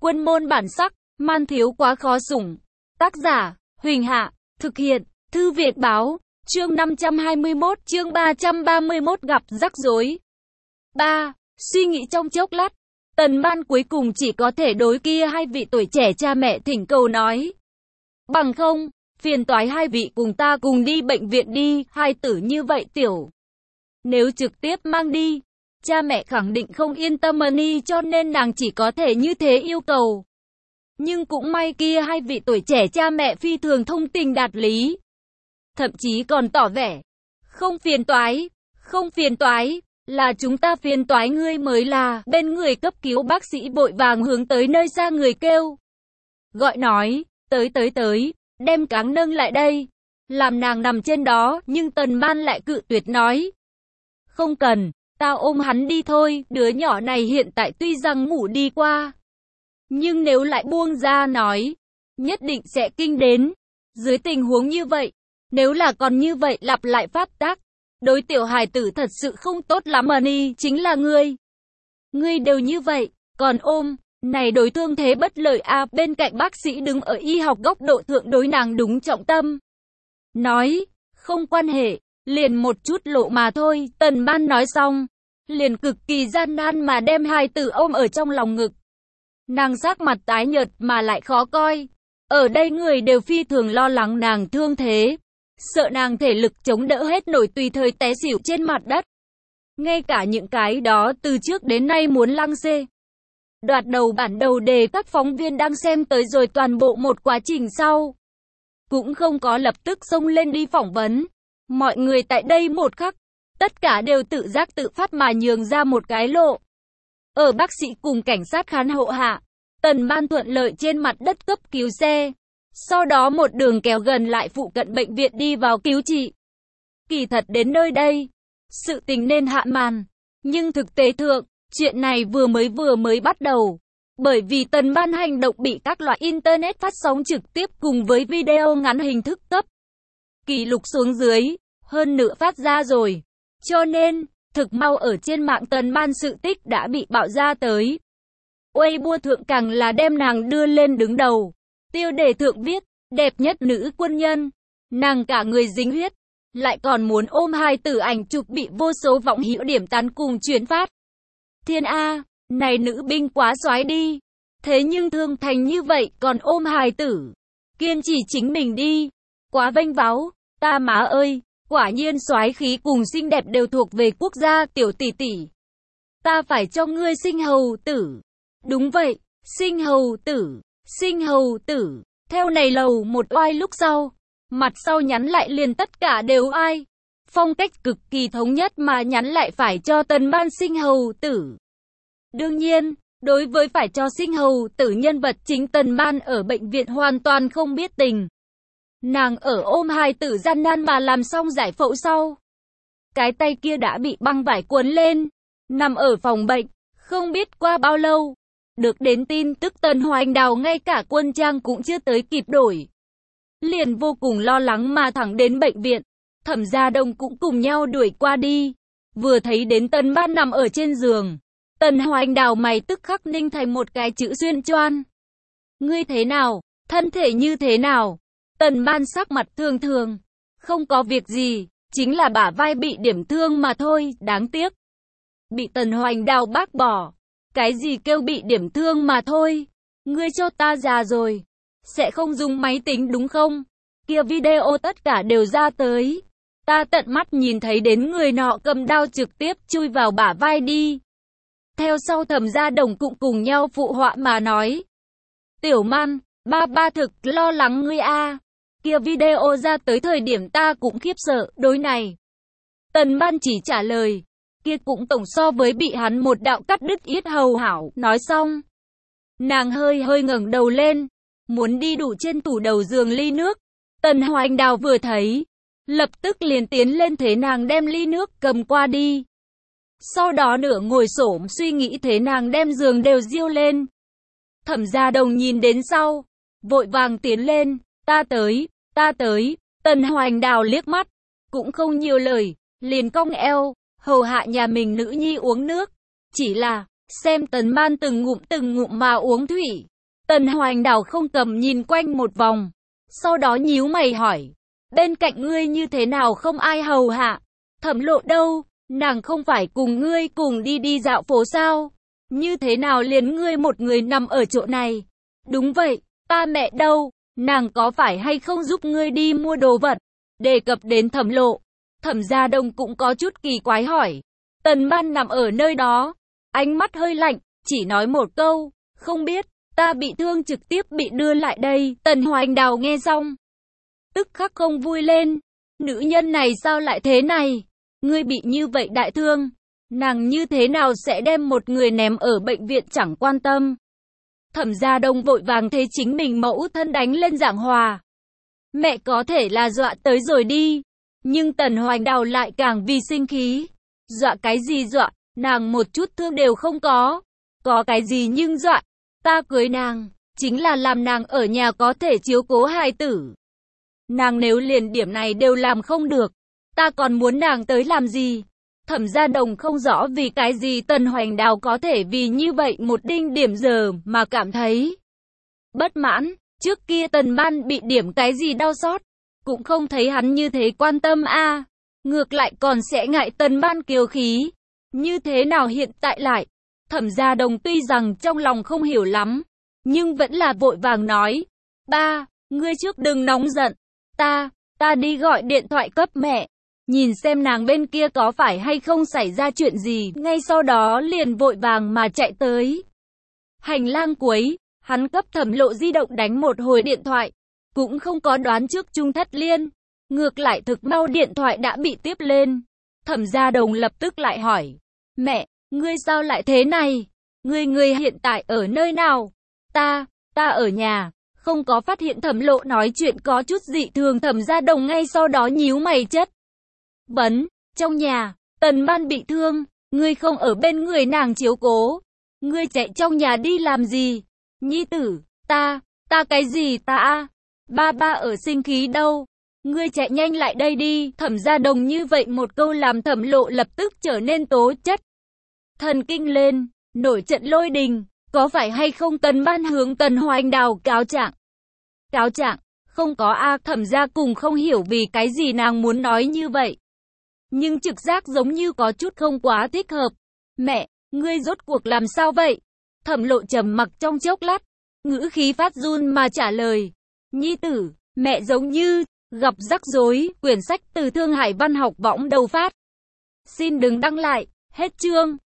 Quân môn bản sắc, man thiếu quá khó sủng. Tác giả, Huỳnh Hạ, thực hiện, Thư Việt Báo, chương 521, chương 331 gặp rắc rối. 3. Suy nghĩ trong chốc lát, Tần Ban cuối cùng chỉ có thể đối kia hai vị tuổi trẻ cha mẹ thỉnh cầu nói. Bằng không, phiền toái hai vị cùng ta cùng đi bệnh viện đi, hai tử như vậy tiểu. Nếu trực tiếp mang đi, cha mẹ khẳng định không yên tâm đi, cho nên nàng chỉ có thể như thế yêu cầu. Nhưng cũng may kia hai vị tuổi trẻ cha mẹ phi thường thông tình đạt lý. Thậm chí còn tỏ vẻ, không phiền toái, là chúng ta phiền toái ngươi mới là. Bên người cấp cứu bác sĩ vội vàng hướng tới nơi xa người kêu. Gọi nói, tới, đem cáng nâng lại đây. Làm nàng nằm trên đó, nhưng Tần Ban lại cự tuyệt nói. Không cần, tao ôm hắn đi thôi, đứa nhỏ này hiện tại tuy rằng ngủ đi qua. Nhưng nếu lại buông ra nói, nhất định sẽ kinh đến. Dưới tình huống như vậy, nếu là còn như vậy lặp lại pháp tác, đối tiểu hài tử thật sự không tốt lắm đi, chính là ngươi. Ngươi đều như vậy, còn ôm, này đối thương thế bất lợi a. Bên cạnh bác sĩ đứng ở y học góc độ thượng đối nàng đúng trọng tâm. Nói, không quan hệ, liền một chút lộ mà thôi. Tần Ban nói xong, liền cực kỳ gian nan mà đem hài tử ôm ở trong lòng ngực. Nàng sắc mặt tái nhợt mà lại khó coi. Ở đây người đều phi thường lo lắng nàng thương thế, sợ nàng thể lực chống đỡ hết nổi tùy thời té xỉu trên mặt đất. Ngay cả những cái đó từ trước đến nay muốn lăng xê đoạt đầu bản đầu đề các phóng viên đang xem tới rồi toàn bộ một quá trình sau, cũng không có lập tức xông lên đi phỏng vấn. Mọi người tại đây một khắc, tất cả đều tự giác tự phát mà nhường ra một cái lộ. Ở bác sĩ cùng cảnh sát khán hộ hạ, Tần Ban thuận lợi trên mặt đất cấp cứu xe. Sau đó một đường kéo gần lại phụ cận bệnh viện đi vào cứu trị. Kỳ thật đến nơi đây, sự tình nên hạ màn. Nhưng thực tế thượng, chuyện này vừa mới bắt đầu. Bởi vì Tần Ban hành động bị các loại internet phát sóng trực tiếp cùng với video ngắn hình thức cấp kỷ lục xuống dưới, hơn nữa phát ra rồi. Cho nên, thực mau ở trên mạng Tần Ban sự tích đã bị bạo ra tới. Weibo thượng càng là đem nàng đưa lên đứng đầu. Tiêu đề thượng viết, đẹp nhất nữ quân nhân. Nàng cả người dính huyết, lại còn muốn ôm hài tử, ảnh chụp bị vô số vọng hữu điểm tán cùng chuyển phát. Thiên A, này nữ binh quá xoái đi. Thế nhưng thương thành như vậy còn ôm hài tử. Kiên trì chính mình đi. Quá vênh váo, ta má ơi, quả nhiên xoái khí cùng xinh đẹp đều thuộc về quốc gia. Tiểu tỷ tỷ, ta phải cho ngươi sinh hầu tử. Đúng vậy, sinh hầu tử. Theo này lầu một oai lúc sau, mặt sau nhắn lại liền tất cả đều ai. Phong cách cực kỳ thống nhất mà nhắn lại phải cho Tần Ban sinh hầu tử. Đương nhiên, đối với phải cho sinh hầu tử nhân vật chính Tần Ban ở bệnh viện hoàn toàn không biết tình. Nàng ở ôm hài tử gian nan mà làm xong giải phẫu sau, cái tay kia đã bị băng vải cuốn lên, nằm ở phòng bệnh, không biết qua bao lâu. Được đến tin tức Tần Hoành Đào ngay cả quân trang cũng chưa tới kịp đổi, liền vô cùng lo lắng mà thẳng đến bệnh viện. Thẩm Gia Đông cũng cùng nhau đuổi qua đi. Vừa thấy đến Tần Ban nằm ở trên giường, Tần Hoành Đào mày tức khắc ninh thành một cái chữ xuyên choan. Ngươi thế nào? Thân thể như thế nào? Tần Ban sắc mặt thường thường. Không có việc gì, chính là bả vai bị điểm thương mà thôi, đáng tiếc. Bị Tần Hoành Đào bác bỏ. Cái gì kêu bị điểm thương mà thôi? Ngươi cho ta già rồi, sẽ không dùng máy tính đúng không? Kia video tất cả đều ra tới. Ta tận mắt nhìn thấy đến người nọ cầm đao trực tiếp chui vào bả vai đi. Theo sau Thẩm Gia Đồng cũng cùng nhau phụ họa mà nói. Tiểu Man, ba thực lo lắng ngươi a. Kia video ra tới thời điểm ta cũng khiếp sợ. Đối này, Tần Ban chỉ trả lời, kia cũng tổng so với bị hắn một đạo cắt đứt yết hầu hảo. Nói xong, nàng hơi ngẩng đầu lên, muốn đi đủ trên tủ đầu giường ly nước. Tần Hoành Đào vừa thấy, lập tức liền tiến lên thế nàng đem ly nước cầm qua đi. Sau đó nửa ngồi xổm suy nghĩ thế nàng đem giường đều diêu lên. Thẩm Gia Đồng nhìn đến sau, vội vàng tiến lên, ta tới. Tần Hoành Đào liếc mắt, cũng không nhiều lời, liền cong eo, hầu hạ nhà mình nữ nhi uống nước. Chỉ là, xem Tần Ban từng ngụm mà uống thủy, Tần Hoành Đào không cầm nhìn quanh một vòng, sau đó nhíu mày hỏi, bên cạnh ngươi như thế nào không ai hầu hạ? Thẩm Lộ đâu? Nàng không phải cùng ngươi cùng đi dạo phố sao? Như thế nào liền ngươi một người nằm ở chỗ này? Đúng vậy, ta mẹ đâu? Nàng có phải hay không giúp ngươi đi mua đồ vật? Đề cập đến Thẩm Lộ, Thẩm Gia Đông cũng có chút kỳ quái hỏi. Tần Ban nằm ở nơi đó, ánh mắt hơi lạnh, chỉ nói một câu, không biết, ta bị thương trực tiếp bị đưa lại đây. Tần Hoành Đào nghe xong, tức khắc không vui lên. Nữ nhân này sao lại thế này? Ngươi bị như vậy đại thương, nàng như thế nào sẽ đem một người ném ở bệnh viện chẳng quan tâm? Thẩm Gia Đông vội vàng thấy chính mình mẫu thân đánh lên giảng hòa. Mẹ có thể là dọa tới rồi đi, nhưng Tần Hoành Đào lại càng vì sinh khí. Dọa cái gì dọa, nàng một chút thương đều không có cái gì nhưng dọa, ta cưới nàng, chính là làm nàng ở nhà có thể chiếu cố hài tử. Nàng nếu liền điểm này đều làm không được, ta còn muốn nàng tới làm gì? Thẩm Gia Đồng không rõ vì cái gì Tần Hoành Đào có thể vì như vậy một đinh điểm giờ mà cảm thấy bất mãn. Trước kia Tần Ban bị điểm cái gì đau xót, cũng không thấy hắn như thế quan tâm a, ngược lại còn sẽ ngại Tần Ban kiêu khí. Như thế nào hiện tại lại? Thẩm Gia Đồng tuy rằng trong lòng không hiểu lắm, nhưng vẫn là vội vàng nói, ba, ngươi trước đừng nóng giận, ta đi gọi điện thoại cấp mẹ, nhìn xem nàng bên kia có phải hay không xảy ra chuyện gì. Ngay sau đó liền vội vàng mà chạy tới hành lang cuối, hắn cấp Thẩm Lộ di động đánh một hồi điện thoại, cũng không có đoán trước Trung Thất Liên, ngược lại thực mau điện thoại đã bị tiếp lên. Thẩm Gia Đồng lập tức lại hỏi, mẹ, ngươi sao lại thế này? Ngươi hiện tại ở nơi nào? Ta ở nhà, không có phát hiện. Thẩm Lộ nói chuyện có chút dị thường. Thẩm Gia Đồng ngay sau đó nhíu mày chất vấn, trong nhà, Tần Ban bị thương, ngươi không ở bên người nàng chiếu cố, ngươi chạy trong nhà đi làm gì? Nhi tử, ta cái gì ta? Ba ở sinh khí đâu? Ngươi chạy nhanh lại đây đi. Thẩm Gia Đồng như vậy một câu làm Thẩm Lộ lập tức trở nên tố chất thần kinh lên, nổi trận lôi đình. Có phải hay không Tần Ban hướng Tần Hoành Đào cáo trạng? Cáo trạng? Không có a. Thẩm Gia cùng không hiểu vì cái gì nàng muốn nói như vậy, nhưng trực giác giống như có chút không quá thích hợp. Mẹ, ngươi rốt cuộc làm sao vậy? Thẩm Lộ trầm mặc trong chốc lát, ngữ khí phát run mà trả lời, nhi tử, mẹ giống như gặp rắc rối. Quyển sách từ Thương Hải Văn học võng đầu phát. Xin đừng đăng lại. Hết chương.